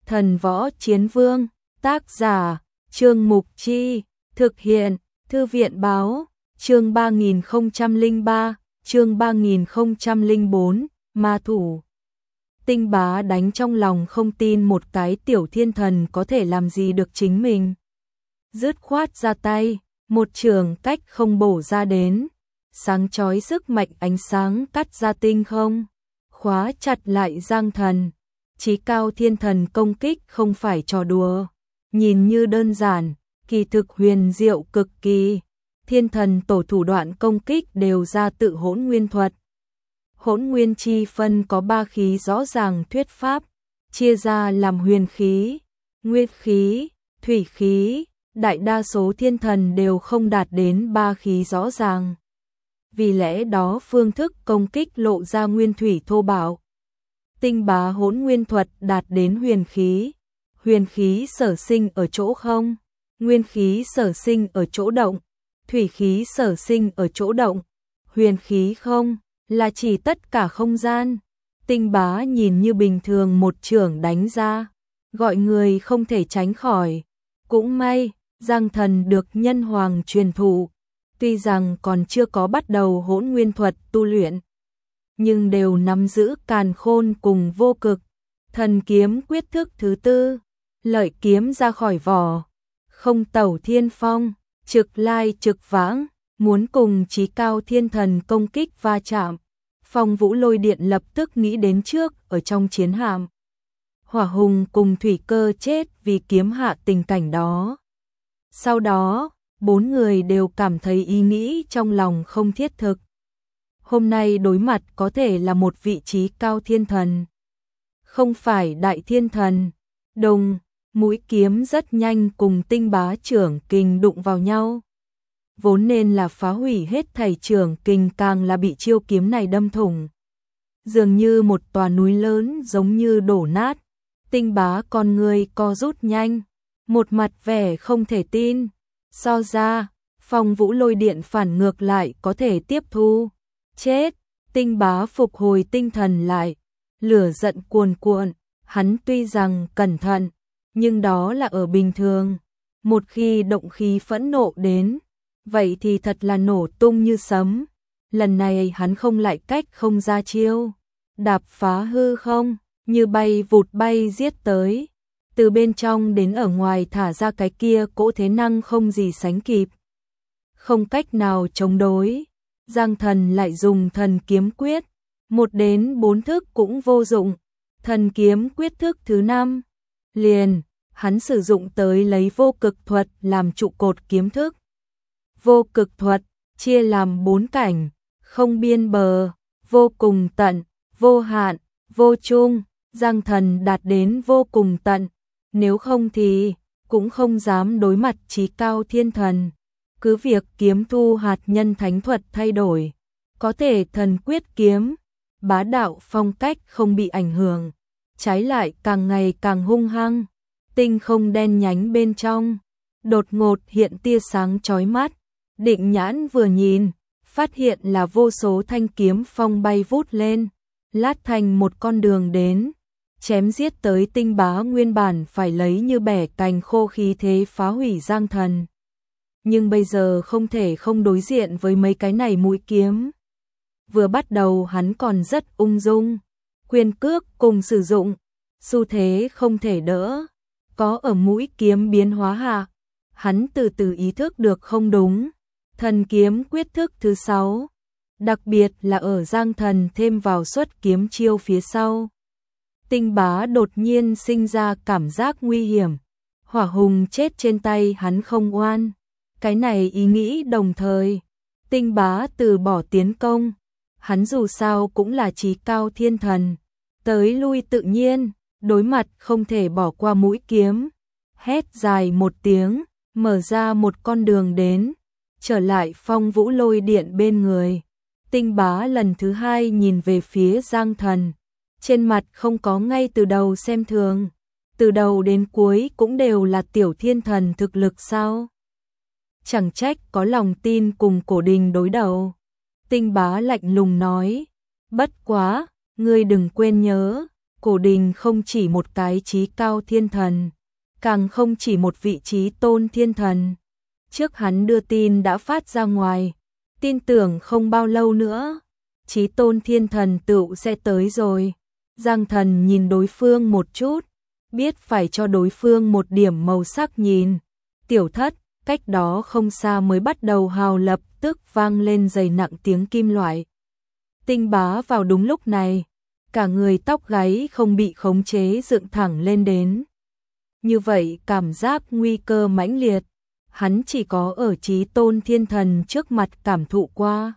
Thần Võ Chiến Vương, tác giả, Trương Mục Chi, thực hiện, Thư viện Báo, chương 3003, chương 3004, Ma Thủ. Tinh Bá đánh trong lòng không tin một cái tiểu thiên thần có thể làm gì được chính mình. Dứt khoát ra tay, một trường cách không bổ ra đến, sáng chói sức mạnh ánh sáng cắt ra tinh không, khóa chặt lại Giang Thần. Chí cao thiên thần công kích không phải trò đùa, nhìn như đơn giản, kỳ thực huyền diệu cực kỳ. Thiên thần tổ thủ đoạn công kích đều ra tự hỗn nguyên thuật. Hỗn nguyên chi phân có ba khí rõ ràng thuyết pháp, chia ra làm huyền khí, nguyên khí, thủy khí, đại đa số thiên thần đều không đạt đến ba khí rõ ràng. Vì lẽ đó phương thức công kích lộ ra nguyên thủy thô bạo. Tinh Bá hỗn nguyên thuật đạt đến huyền khí sở sinh ở chỗ không, nguyên khí sở sinh ở chỗ động, thủy khí sở sinh ở chỗ động, huyền khí không, là chỉ tất cả không gian. Tinh Bá nhìn như bình thường một chưởng đánh ra, gọi người không thể tránh khỏi. Cũng may, Giang Thần được Nhân Hoàng truyền thụ, tuy rằng còn chưa có bắt đầu hỗn nguyên thuật tu luyện, nhưng đều nắm giữ càn khôn cùng vô cực. Thần kiếm quyết thức thứ tư, lợi kiếm ra khỏi vỏ, không tẩu thiên phong, trực lai trực vãng, muốn cùng chí cao thiên thần công kích va chạm. Phong Vũ Lôi Điện lập tức nghĩ đến trước ở trong chiến hạm. Hỏa Hùng cùng Thủy Cơ chết vì kiếm hạ tình cảnh đó. Sau đó, bốn người đều cảm thấy ý nghĩ trong lòng không thiết thực. Hôm nay đối mặt có thể là một vị trí cao thiên thần, không phải đại thiên thần. Đùng, mũi kiếm rất nhanh cùng Tinh Bá trưởng kình đụng vào nhau. Vốn nên là phá hủy hết thảy trưởng kình, càng là bị chiêu kiếm này đâm thủng. Dường như một tòa núi lớn giống như đổ nát. Tinh Bá con người co rút nhanh, một mặt vẻ không thể tin. So ra, Phong Vũ Lôi Điện phản ngược lại có thể tiếp thu. Chết, Tinh Bá phục hồi tinh thần lại, lửa giận cuồn cuộn, hắn tuy rằng cẩn thận, nhưng đó là ở bình thường. Một khi động khí phẫn nộ đến, vậy thì thật là nổ tung như sấm. Lần này hắn không lại cách không ra chiêu, đạp phá hư không, như bay vụt bay giết tới. Từ bên trong đến ở ngoài thả ra cái kia cỗ thế năng không gì sánh kịp. Không cách nào chống đối. Giang Thần lại dùng thần kiếm quyết, 1 đến 4 thức cũng vô dụng. Thần kiếm quyết thức thứ 5, liền, hắn sử dụng tới lấy vô cực thuật làm trụ cột kiếm thức. Vô cực thuật, chia làm 4 cảnh, không biên bờ, vô cùng tận, vô hạn, vô chung. Giang Thần đạt đến vô cùng tận, nếu không thì cũng không dám đối mặt chí cao thiên thần. Cứ việc kiếm thu hạt nhân thánh thuật thay đổi, có thể thần quyết kiếm, bá đạo phong cách không bị ảnh hưởng, trái lại càng ngày càng hung hăng. Tinh không đen nhánh bên trong, đột ngột hiện tia sáng chói mắt. Định nhãn vừa nhìn, phát hiện là vô số thanh kiếm phong bay vút lên, lát thành một con đường đến, chém giết tới Tinh Bá nguyên bản phải lấy như bẻ cành khô khí thế phá hủy Giang Thần. Nhưng bây giờ không thể không đối diện với mấy cái này mũi kiếm. Vừa bắt đầu hắn còn rất ung dung, quyền cước cùng sử dụng, xu thế không thể đỡ. Có ở mũi kiếm biến hóa hạ, hắn từ từ ý thức được không đúng. Thần kiếm quyết thức thứ 6, đặc biệt là ở Giang Thần thêm vào xuất kiếm chiêu phía sau. Tinh Bá đột nhiên sinh ra cảm giác nguy hiểm. Hỏa Hùng chết trên tay hắn không oan. Cái này ý nghĩ đồng thời, Tinh Bá từ bỏ tiến công. Hắn dù sao cũng là chí cao thiên thần, tới lui tự nhiên, đối mặt không thể bỏ qua mũi kiếm. Hét dài một tiếng, mở ra một con đường đến, trở lại Phong Vũ Lôi Điện bên người. Tinh Bá lần thứ 2 nhìn về phía Giang Thần, trên mặt không có ngay từ đầu xem thường, từ đầu đến cuối cũng đều là tiểu thiên thần thực lực sao? Chẳng trách có lòng tin cùng Cổ Đình đối đầu. Tinh Bá lạnh lùng nói, bất quá, ngươi đừng quên nhớ, cổ đình không chỉ một cái chí cao thiên thần, càng không chỉ một vị chí tôn thiên thần. Trước hắn đưa tin đã phát ra ngoài, tin tưởng không bao lâu nữa, chí tôn thiên thần tựu sẽ tới rồi. Giang Thần nhìn đối phương một chút, biết phải cho đối phương một điểm màu sắc nhìn. Tiểu Thất, cách đó không xa mới bắt đầu hào lập tức vang lên dày nặng tiếng kim loại. Tinh Bá vào đúng lúc này, cả người tóc gáy không bị khống chế dựng thẳng lên đến. Như vậy cảm giác nguy cơ mãnh liệt, hắn chỉ có ở chí tôn thiên thần trước mặt cảm thụ qua.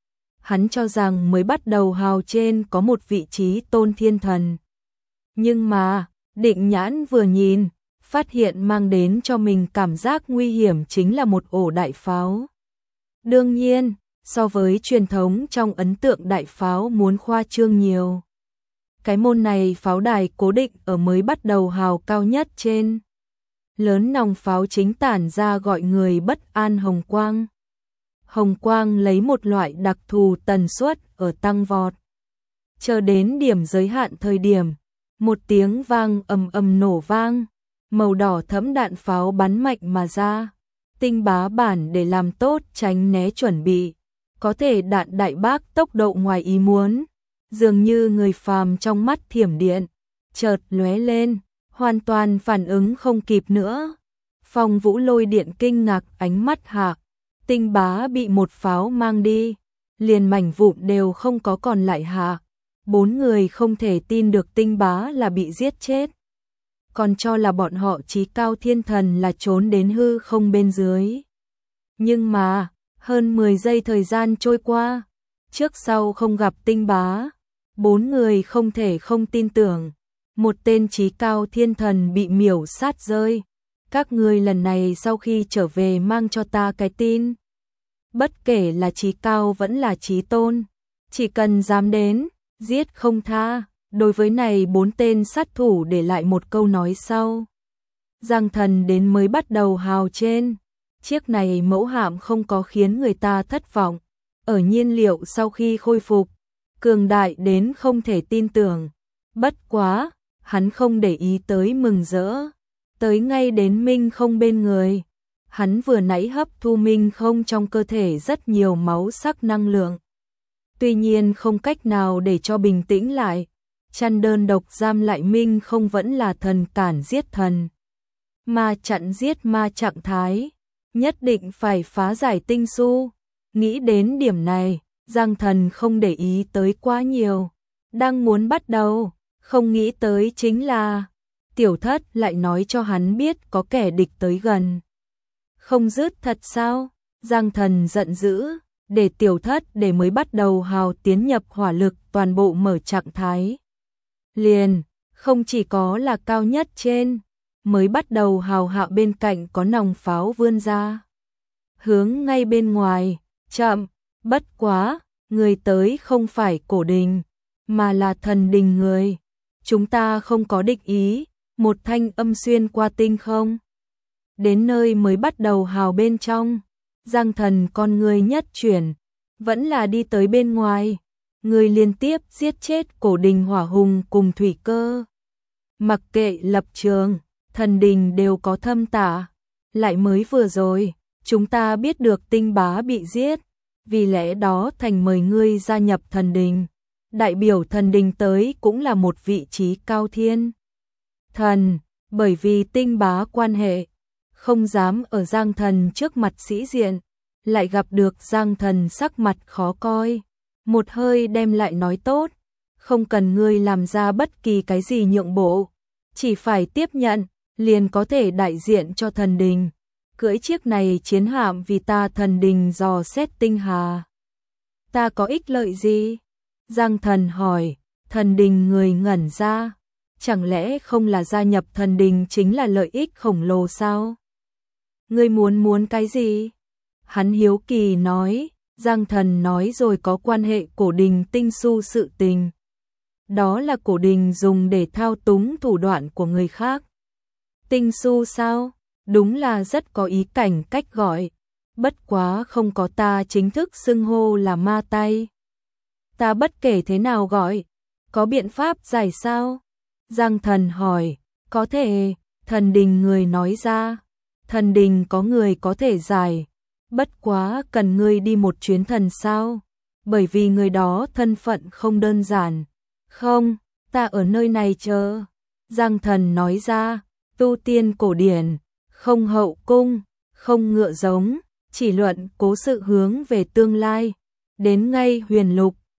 Hắn cho rằng mới bắt đầu hào trên có một vị trí tôn thiên thần. Nhưng mà, định nhãn vừa nhìn, phát hiện mang đến cho mình cảm giác nguy hiểm chính là một ổ đại pháo. Đương nhiên, so với truyền thống trong ấn tượng đại pháo muốn khoa trương nhiều. Cái môn này pháo đài cố định ở mới bắt đầu hào cao nhất trên. Lớn nòng pháo chính tản ra gọi người bất an hồng quang. Hồng quang lấy một loại đặc thù tần suất ở tăng vọt. Chờ đến điểm giới hạn thời điểm, một tiếng vang ầm ầm nổ vang, màu đỏ thẫm đạn pháo bắn mạnh mà ra. Tinh Bá bản để làm tốt tránh né chuẩn bị, có thể đạn đại bác tốc độ ngoài ý muốn, dường như người phàm trong mắt thiểm điện, chợt lóe lên, hoàn toàn phản ứng không kịp nữa. Phong Vũ Lôi Điện kinh ngạc ánh mắt hạ, Tinh Bá bị một pháo mang đi, liền mảnh vụn đều không có còn lại hạ. 4 người không thể tin được Tinh Bá là bị giết chết, còn cho là bọn họ chí cao thiên thần là trốn đến hư không bên dưới. Nhưng mà, hơn 10 giây thời gian trôi qua, trước sau không gặp Tinh Bá, 4 người không thể không tin tưởng, một tên chí cao thiên thần bị miểu sát rơi. Các ngươi lần này sau khi trở về mang cho ta cái tin. Bất kể là chí cao vẫn là chí tôn, chỉ cần dám đến, giết không tha. Đối với này 4 tên sát thủ để lại một câu nói sau. Giang Thần đến mới bắt đầu hào trên. Chiếc này mẫu hạm không có khiến người ta thất vọng. Ở nhiên liệu sau khi khôi phục, cường đại đến không thể tin tưởng. Bất quá, hắn không để ý tới mừng rỡ. Tới ngay đến Minh Không bên người. Hắn vừa nãy hấp thu Minh Không trong cơ thể rất nhiều máu sắc năng lượng. Tuy nhiên không cách nào để cho bình tĩnh lại. Chăn đơn độc giam lại Minh Không vẫn là thần cản giết thần. Ma chặn giết ma trạng thái. Nhất định phải phá giải tinh su. Nghĩ đến điểm này, Giang Thần không để ý tới quá nhiều. Đang muốn bắt đầu, không nghĩ tới chính là Tiểu Thất lại nói cho hắn biết có kẻ địch tới gần. Không dứt thật sao? Giang Thần giận dữ, để Tiểu Thất để mới bắt đầu hào tiến nhập hỏa lực toàn bộ mở trạng thái. Liền, không chỉ có là cao nhất trên, mới bắt đầu hào hạ bên cạnh có nòng pháo vươn ra. Hướng ngay bên ngoài, chậm, bất quá, người tới không phải cổ đình, mà là thần đình người. Chúng ta không có địch ý, một thanh âm xuyên qua tinh không. Đến nơi mới bắt đầu hào bên trong, Giang Thần con người nhất chuyển, vẫn là đi tới bên ngoài. Người liên tiếp giết chết cổ đình hỏa hùng cùng thủy cơ. Mặc kệ lập trường, thần đình đều có thâm tả. Lại mới vừa rồi, chúng ta biết được Tinh Bá bị giết, vì lẽ đó thành mời ngươi gia nhập thần đình. Đại biểu thần đình tới cũng là một vị trí cao thiên thần, bởi vì Tinh Bá quan hệ, không dám ở Giang Thần trước mặt sĩ diện, lại gặp được Giang Thần sắc mặt khó coi. Một hơi đem lại nói tốt, không cần ngươi làm ra bất kỳ cái gì nhượng bộ, chỉ phải tiếp nhận, liền có thể đại diện cho thần đình. Cưỡi chiếc này chiến hạm vì ta thần đình dò xét tinh hà. Ta có ích lợi gì? Giang Thần hỏi, thần đình người ngẩn ra, chẳng lẽ không là gia nhập thần đình chính là lợi ích khổng lồ sao? Ngươi muốn cái gì? Hắn hiếu kỳ nói. Giang Thần nói rồi có quan hệ cổ đình tinh su sự tình. Đó là cổ đình dùng để thao túng thủ đoạn của người khác. Tinh su sao? Đúng là rất có ý cảnh cách gọi. Bất quá không có ta chính thức xưng hô là ma tay. Ta bất kể thế nào gọi, có biện pháp giải sao? Giang Thần hỏi, có thể, thần đình người nói ra, thần đình có người có thể giải, bất quá cần ngươi đi một chuyến thần sao, bởi vì người đó thân phận không đơn giản. Không, ta ở nơi này chờ. Giang Thần nói ra, tu tiên cổ điển, không hậu cung, không ngựa giống, chỉ luận cố sự hướng về tương lai. Đến ngay Huyền Lục,